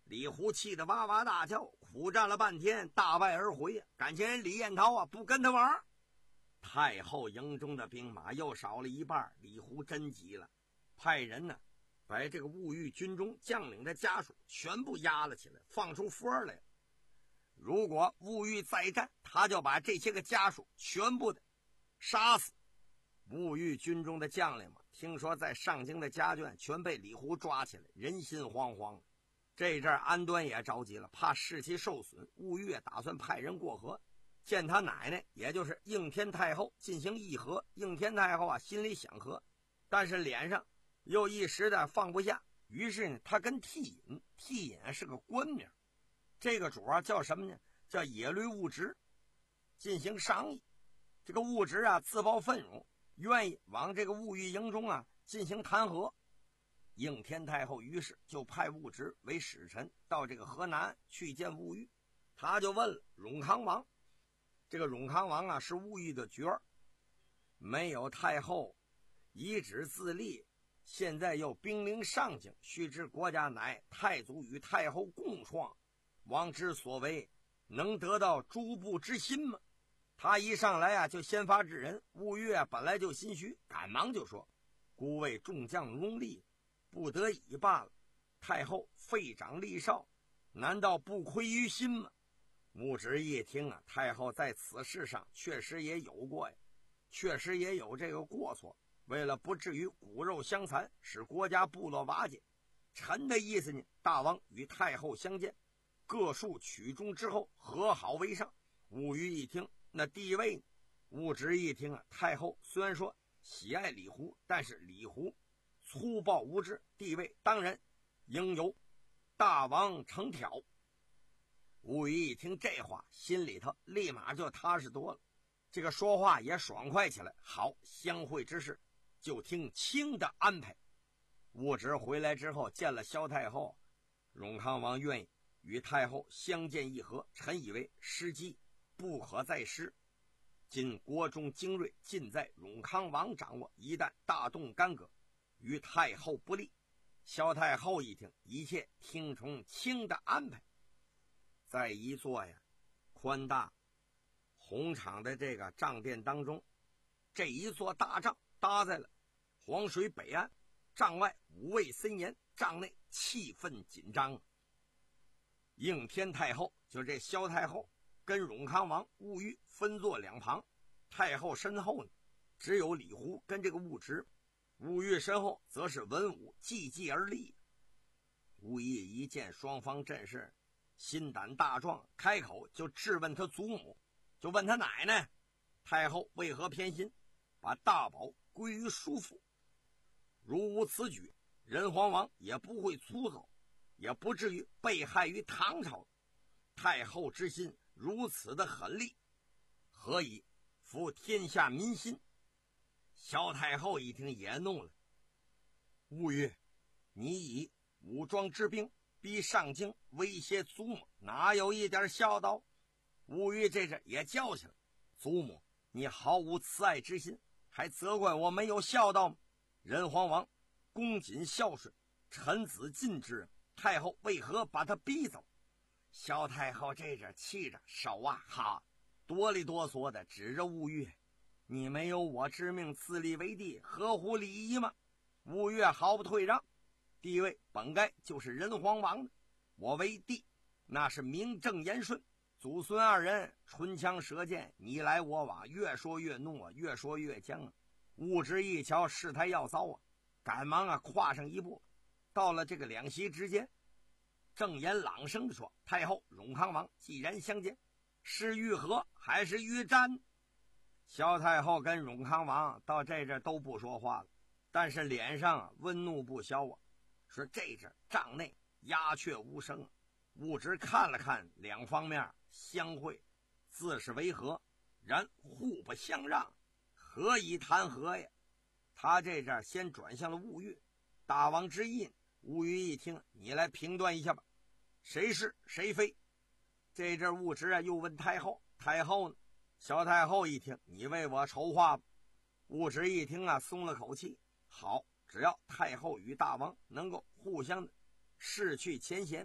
李胡气得哇哇大叫，苦战了半天，大败而回。感情人李彦涛啊不跟他玩。太后营中的兵马又少了一半，李胡真急了，派人呢把这个兀豫军中将领的家属全部押了起来，放出符儿来。如果兀豫再战，他就把这些个家属全部的杀死。兀豫军中的将领们听说在上京的家眷全被李胡抓起来，人心惶惶。这阵安端也着急了，怕士气受损，兀豫打算派人过河见他奶奶，也就是应天太后进行议和。应天太后啊心里想和，但是脸上又一时的放不下，于是呢他跟替尹，替尹是个官名，这个主啊叫什么呢？叫野律务职，进行商议。这个务职啊自报愤辱，愿意往这个兀豫营中啊进行弹劾。应天太后于是就派务职为使臣到这个河南去见兀豫。他就问了永康王，这个永康王啊是兀豫的角儿，没有太后遗旨自立，现在又兵临上京，须知国家乃太祖与太后共创，王之所为能得到诸部之心吗？他一上来啊就先发制人。兀豫啊本来就心虚，赶忙就说：孤为众将拥立，不得已罢了。太后废长立少，难道不亏于心吗？务职一听啊，太后在此事上确实也有过呀，确实也有这个过错。为了不至于骨肉相残，使国家部落瓦解，臣的意思呢，大王与太后相见，各述曲中之后，和好为上。兀豫一听，那地位呢？务职一听啊，太后虽然说喜爱李胡，但是李胡粗暴无知，地位当然应由大王承挑。兀豫一听这话，心里头立马就踏实多了，这个说话也爽快起来。好，相会之事就听卿的安排。务职回来之后见了萧太后，永康王愿意与太后相见议和，臣以为时机不可再失。今国中精锐尽在永康王掌握，一旦大动干戈，与太后不利。萧太后一听，一切听从卿的安排。在一座呀宽大红场的这个帐殿当中，这一座大帐搭在了黄水北岸，帐外五位森严，帐内气氛紧张。应天太后就这萧太后跟永康王兀豫分坐两旁，太后身后呢只有李胡跟这个务职，兀豫身后则是文武济济而立。兀豫一见双方阵势，心胆大壮，开口就质问他祖母，就问他奶奶，太后为何偏心，把大宝归于叔父？如无此举，仁皇王也不会粗糙，也不至于被害于唐朝。太后之心如此的狠戾，何以服天下民心？萧太后一听也怒了，兀豫，你以武装之兵逼上京，威胁祖母，哪有一点孝道？兀豫这阵也叫起来，祖母，你毫无慈爱之心，还责怪我没有孝道吗？仁皇王恭谨孝顺，臣子尽之，太后为何把他逼走？萧太后这阵气着，手啊哈哆里哆嗦的指着兀豫，你没有我之命自立为帝，合乎礼仪吗？兀豫毫不退让，地位本该就是仁皇王的，我为帝那是名正言顺，祖孙二人唇枪舌剑，你来我往，越说越怒啊，越说越僵啊。兀职一瞧事态要糟啊，赶忙啊跨上一步，到了这个两席之间，正言朗声地说，太后永康王既然相见，是欲和还是欲战？萧太后跟永康王到这阵都不说话了，但是脸上啊温怒不消啊。说这阵帐内鸦雀无声，兀职看了看两方面相会，自是为和，然互不相让，何以谈和呀？他这阵先转向了兀豫，大王之意，兀豫一听，你来评断一下吧，谁是谁非？这阵兀职啊又问太后，太后呢？萧太后一听，你为我筹划吧。兀职一听啊松了口气，好，只要太后与大王能够互相的逝去前嫌，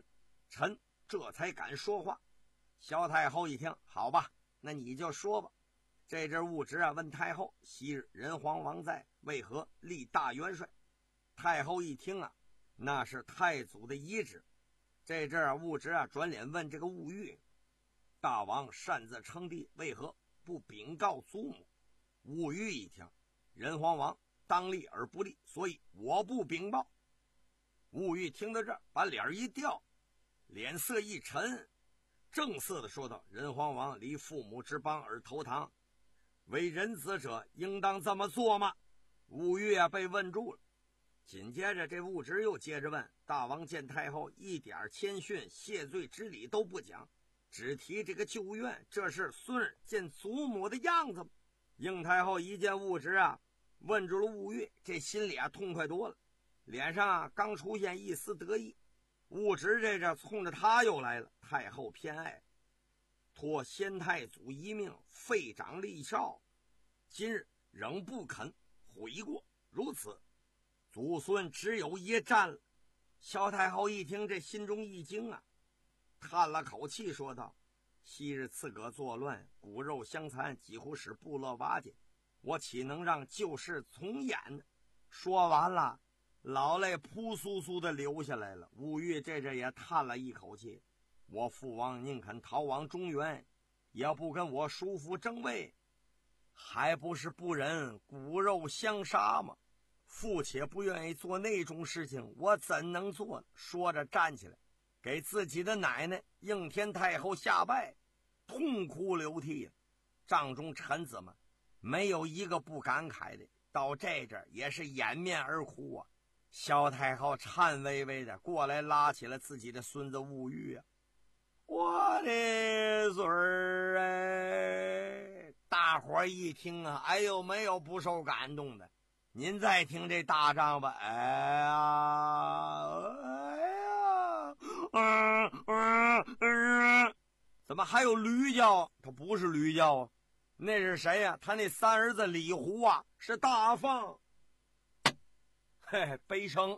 臣这才敢说话。萧太后一听，好吧，那你就说吧。这阵戊直啊问太后，昔日人皇王在，为何立大元帅？太后一听啊，那是太祖的遗旨。这阵啊戊直啊转脸问这个戊玉，大王擅自称帝，为何不禀告祖母？戊玉一听，人皇王当立而不立，所以我不禀报。戊玉听到这儿，把脸一掉，脸色一沉，正色的说道：人皇王离父母之邦而投唐，为人子者应当这么做吗？戊玉啊被问住了。紧接着这戊直又接着问，大王见太后一点谦逊谢罪之礼都不讲，只提这个旧怨，这是孙儿见祖母的样子吗？应太后一见戊直啊问住了戊玉，这心里啊痛快多了，脸上啊刚出现一丝得意。戊直这这冲着他又来了，太后偏爱，托先太祖遗命废长立少，今日仍不肯悔过，如此祖孙只有一战了。萧太后一听，这心中一惊啊，叹了口气说道：昔日刺戈作乱，骨肉相残，几乎使部落瓦解，我岂能让旧事重演呢？说完了，老泪扑簌簌的流下来了。戊玉这阵也叹了一口气，我父王宁肯逃往中原，也不跟我叔父争位，还不是不忍骨肉相杀吗？父且不愿意做那种事情，我怎能做呢？说着站起来，给自己的奶奶应天太后下拜，痛哭流涕。帐中臣子们没有一个不感慨的，到这阵也是掩面而哭啊。萧太后颤巍巍的过来，拉起了自己的孙子戊玉啊，我的孙儿哎！大伙儿一听啊，哎呦，没有不受感动的。您再听这大仗吧，哎呀，哎呀，嗯嗯嗯，怎么还有驴叫？他不是驴叫啊，那是谁呀、啊？他那三儿子李胡啊，是大放。嘿嘿，悲声。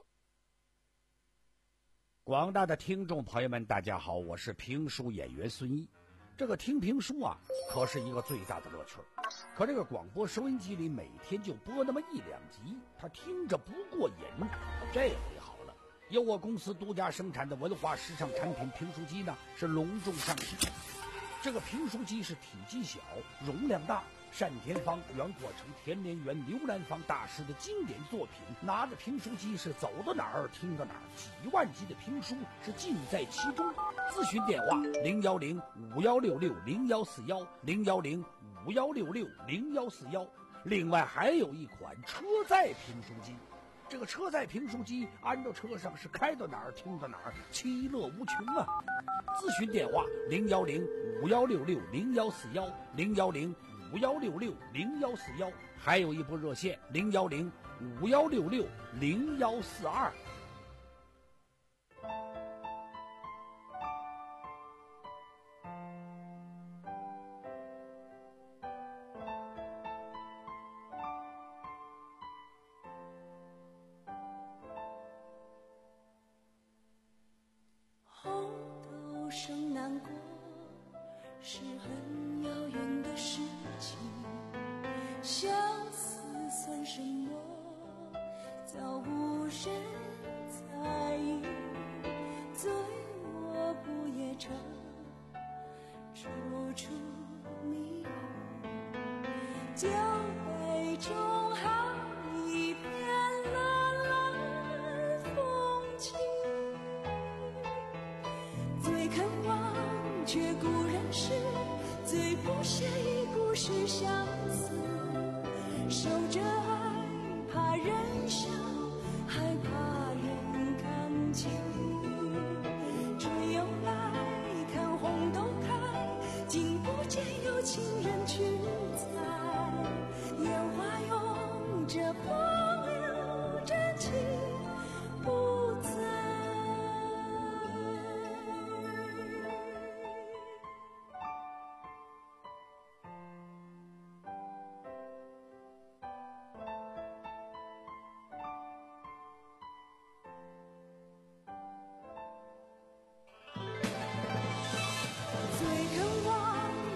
广大的听众朋友们，大家好，我是评书演员孙一。这个听评书啊，可是一个最大的乐趣。可这个广播收音机里每天就播那么一两集，他听着不过瘾。这回好了，由我公司独家生产的文化时尚产品评书机呢，是隆重上市。这个评书机是体积小，容量大，单田芳、袁国成、田连元、刘兰芳大师的经典作品。拿着评书机是走到哪儿听到哪儿，几万集的评书是尽在其中。咨询电话零幺零五幺六六零幺四幺零幺零五幺六六零幺四幺。另外还有一款车载评书机，这个车载评书机安到车上是开到哪儿听到哪儿，其乐无穷啊！咨询电话零幺零五幺六六零幺四幺零幺零五幺六六零幺四幺，还有一部热线零幺零五幺六六零幺四二。 红豆生南国是很遥远的事情，相思算什么？早无人在意。醉卧不夜城，处处迷雾。酒杯中好一片蓝蓝风景。最渴望却固然是，最不屑一顾是相思。守着爱，怕人笑，害怕人看清。春又来，看红豆开，竟不见有情人去采。烟花拥着风流，真情不在。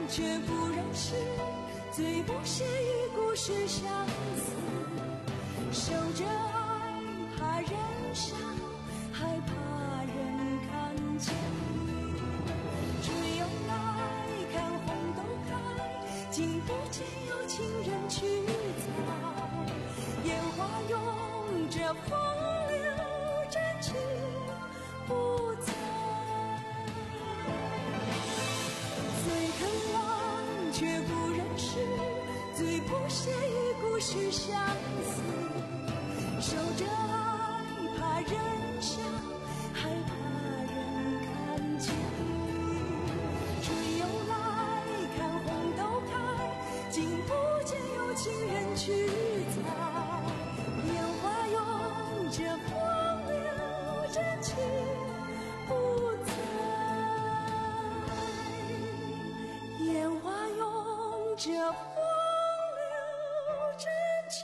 却不认识，最不屑与故事相似。守着爱，怕人笑，害怕人看见。只有来看红豆开，竟不见有情人去采。烟花拥着风流真情不在。最肯忘却不认识，最不屑与故事相似。守着爱，怕人笑，害怕人看见。只有来看红豆开，竟不见有情人去采。烟花拥着风流真情不在。烟花拥着风流真情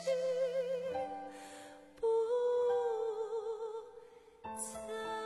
不在。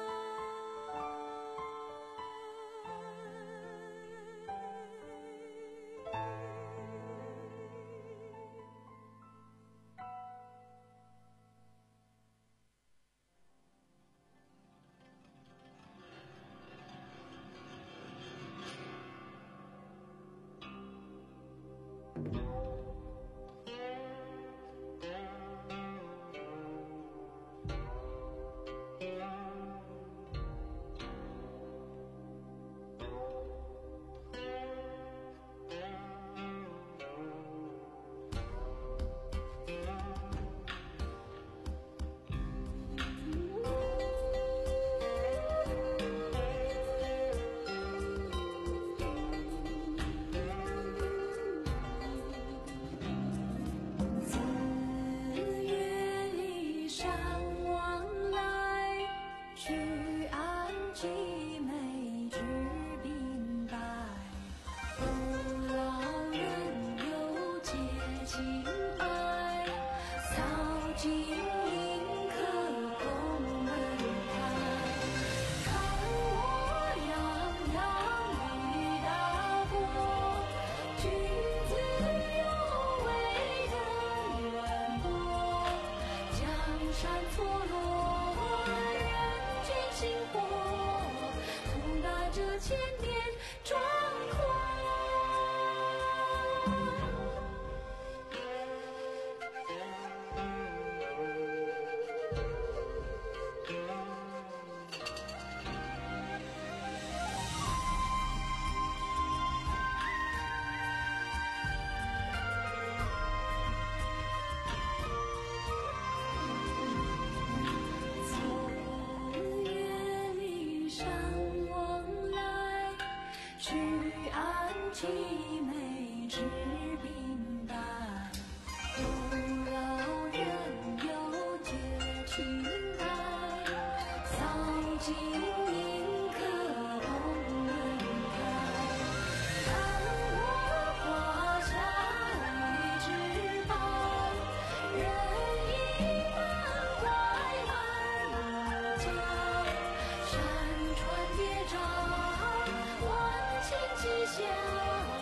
凄美之冰白，不老人有绝情爱，扫尽迎客红门开。看我画下一枝白，人影满怀满家，山川叠嶂，万顷吉祥。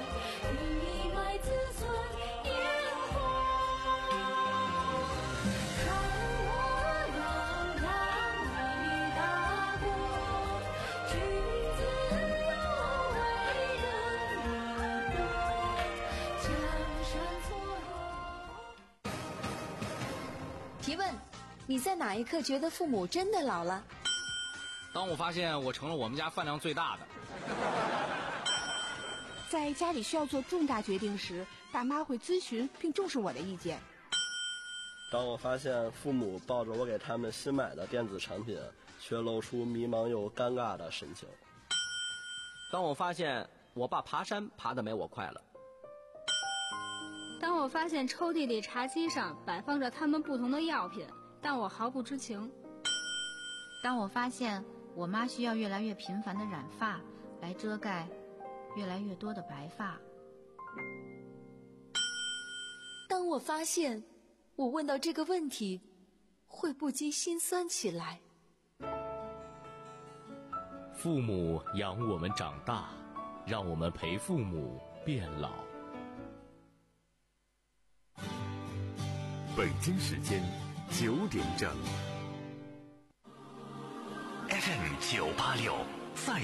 提问：你在哪一刻觉得父母真的老了？ 当我发现我成了我们家饭量最大的。 在家里需要做重大决定时，爸妈会咨询并重视我的意见。 当我发现父母抱着我给他们新买的电子产品，却露出迷茫又尴尬的神情。 当我发现我爸爬山爬得没我快了。 当我发现抽屉里茶几上摆放着他们不同的药品，但我毫不知情。 当我发现我妈需要越来越频繁的染发来遮盖越来越多的白发。 当我发现我问到这个问题会不禁心酸起来。 父母养我们长大，让我们陪父母变老。 北京时间九点整。 F M 九八六。